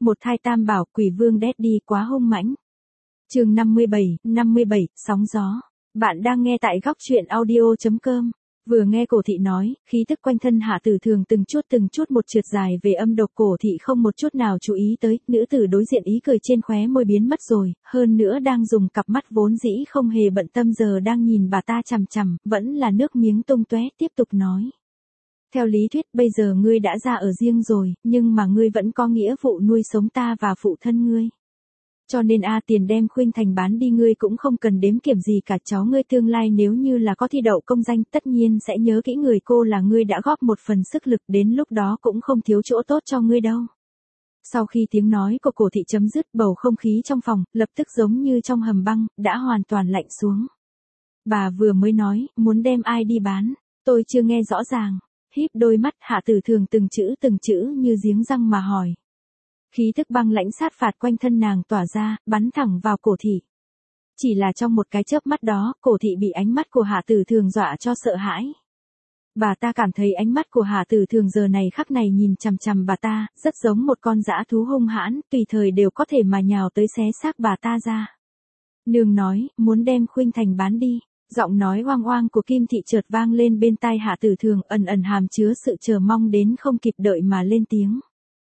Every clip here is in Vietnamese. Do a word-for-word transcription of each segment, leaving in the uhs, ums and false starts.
Một thai tam bảo, quỷ vương Daddy quá hung mãnh. Chương năm mươi bảy, năm mươi bảy, sóng gió. Bạn đang nghe tại góc truyện audio chấm com. Vừa nghe Cổ Thị nói, khí tức quanh thân Hạ Tử Thường từng chút từng chút một trượt dài về âm độc. Cổ Thị không một chút nào chú ý tới, nữ tử đối diện ý cười trên khóe môi biến mất rồi, hơn nữa đang dùng cặp mắt vốn dĩ không hề bận tâm giờ đang nhìn bà ta chằm chằm, vẫn là nước miếng tung tóe, tiếp tục nói. Theo lý thuyết bây giờ ngươi đã ra ở riêng rồi, nhưng mà ngươi vẫn có nghĩa vụ nuôi sống ta và phụ thân ngươi. Cho nên a tiền đem Khuynh Thành bán đi ngươi cũng không cần đếm kiểm gì cả, cháu ngươi tương lai nếu như là có thi đậu công danh tất nhiên sẽ nhớ kỹ người cô là ngươi đã góp một phần sức lực, đến lúc đó cũng không thiếu chỗ tốt cho ngươi đâu. Sau khi tiếng nói của Cổ Thị chấm dứt, bầu không khí trong phòng, lập tức giống như trong hầm băng, đã hoàn toàn lạnh xuống. Bà vừa mới nói, muốn đem ai đi bán, tôi chưa nghe rõ ràng. Híp đôi mắt, Hạ Tử Thường từng chữ từng chữ như giếng răng mà hỏi. Khí thức băng lãnh sát phạt quanh thân nàng tỏa ra, bắn thẳng vào Cổ Thị. Chỉ là trong một cái chớp mắt đó, Cổ Thị bị ánh mắt của Hạ Tử Thường dọa cho sợ hãi. Bà ta cảm thấy ánh mắt của Hạ Tử Thường giờ này khắc này nhìn chằm chằm bà ta, rất giống một con dã thú hung hãn, tùy thời đều có thể mà nhào tới xé xác bà ta ra. Nương nói, muốn đem Khuynh Thành bán đi. Giọng nói oang oang của Kim Thị chợt vang lên bên tai Hạ Tử Thường, ẩn ẩn hàm chứa sự chờ mong đến không kịp đợi mà lên tiếng.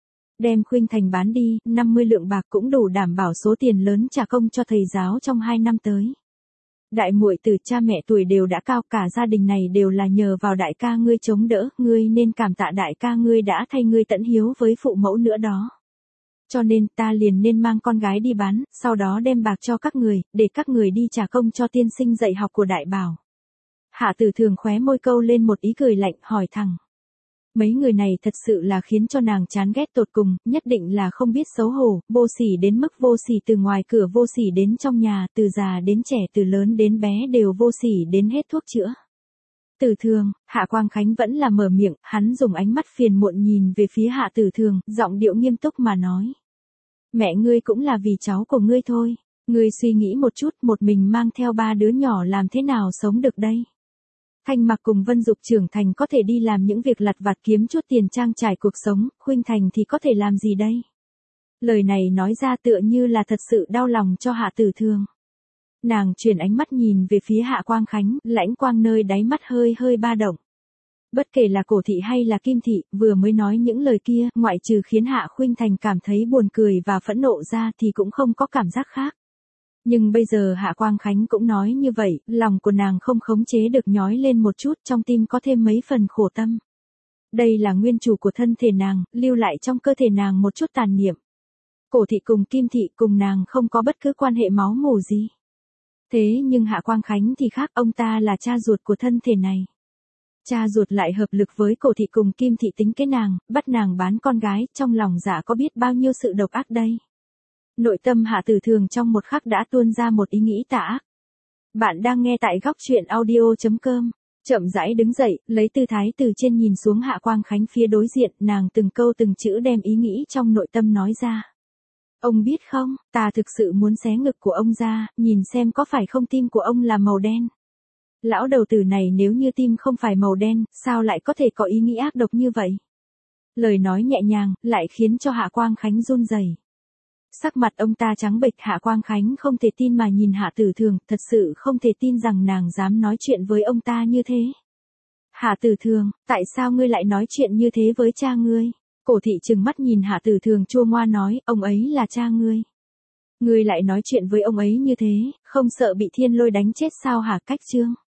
Đem Khuynh Thành bán đi, năm mươi lượng bạc cũng đủ đảm bảo số tiền lớn trả công cho thầy giáo trong hai năm tới. Đại muội từ cha mẹ tuổi đều đã cao, cả gia đình này đều là nhờ vào đại ca ngươi chống đỡ, ngươi nên cảm tạ đại ca ngươi đã thay ngươi tận hiếu với phụ mẫu nữa đó. Cho nên ta liền nên mang con gái đi bán, sau đó đem bạc cho các người, để các người đi trả công cho tiên sinh dạy học của đại bảo. Hạ Tử Thường khóe môi câu lên một ý cười lạnh, hỏi thẳng. Mấy người này thật sự là khiến cho nàng chán ghét tột cùng, nhất định là không biết xấu hổ, vô sỉ đến mức vô sỉ, từ ngoài cửa vô sỉ đến trong nhà, từ già đến trẻ, từ lớn đến bé đều vô sỉ đến hết thuốc chữa. Tử Thường, Hạ Quang Khánh vẫn là mở miệng, hắn dùng ánh mắt phiền muộn nhìn về phía Hạ Tử Thường, giọng điệu nghiêm túc mà nói. Mẹ ngươi cũng là vì cháu của ngươi thôi, ngươi suy nghĩ một chút, một mình mang theo ba đứa nhỏ làm thế nào sống được đây? Thanh Mặc cùng Vân Dục trưởng thành có thể đi làm những việc lặt vặt kiếm chút tiền trang trải cuộc sống, Khuynh Thành thì có thể làm gì đây? Lời này nói ra tựa như là thật sự đau lòng cho Hạ Tử Thường. Nàng chuyển ánh mắt nhìn về phía Hạ Quang Khánh, lãnh quang nơi đáy mắt hơi hơi ba động. Bất kể là Cổ Thị hay là Kim Thị, vừa mới nói những lời kia, ngoại trừ khiến Hạ Khuynh Thành cảm thấy buồn cười và phẫn nộ ra thì cũng không có cảm giác khác. Nhưng bây giờ Hạ Quang Khánh cũng nói như vậy, lòng của nàng không khống chế được nhói lên một chút, trong tim có thêm mấy phần khổ tâm. Đây là nguyên chủ của thân thể nàng, lưu lại trong cơ thể nàng một chút tàn niệm. Cổ Thị cùng Kim Thị cùng nàng không có bất cứ quan hệ máu mủ gì. Thế nhưng Hạ Quang Khánh thì khác, ông ta là cha ruột của thân thể này. Cha ruột lại hợp lực với Cổ Thị cùng Kim Thị tính kế nàng, bắt nàng bán con gái, trong lòng dạ có biết bao nhiêu sự độc ác đây. Nội tâm Hạ Tử Thường trong một khắc đã tuôn ra một ý nghĩ tà ác. Bạn đang nghe tại góc truyện audio chấm com. Chậm rãi đứng dậy, lấy tư thái từ trên nhìn xuống Hạ Quang Khánh phía đối diện, nàng từng câu từng chữ đem ý nghĩ trong nội tâm nói ra. Ông biết không, ta thực sự muốn xé ngực của ông ra, nhìn xem có phải không tim của ông là màu đen. Lão đầu tử này nếu như tim không phải màu đen, sao lại có thể có ý nghĩ ác độc như vậy? Lời nói nhẹ nhàng, lại khiến cho Hạ Quang Khánh run rẩy. Sắc mặt ông ta trắng bệch, Hạ Quang Khánh không thể tin mà nhìn Hạ Tử Thường, thật sự không thể tin rằng nàng dám nói chuyện với ông ta như thế. Hạ Tử Thường, tại sao ngươi lại nói chuyện như thế với cha ngươi? Cổ Thị trừng mắt nhìn Hạ Tử Thường chua ngoa nói, ông ấy là cha ngươi. Ngươi lại nói chuyện với ông ấy như thế, không sợ bị thiên lôi đánh chết sao hả? Cách chương.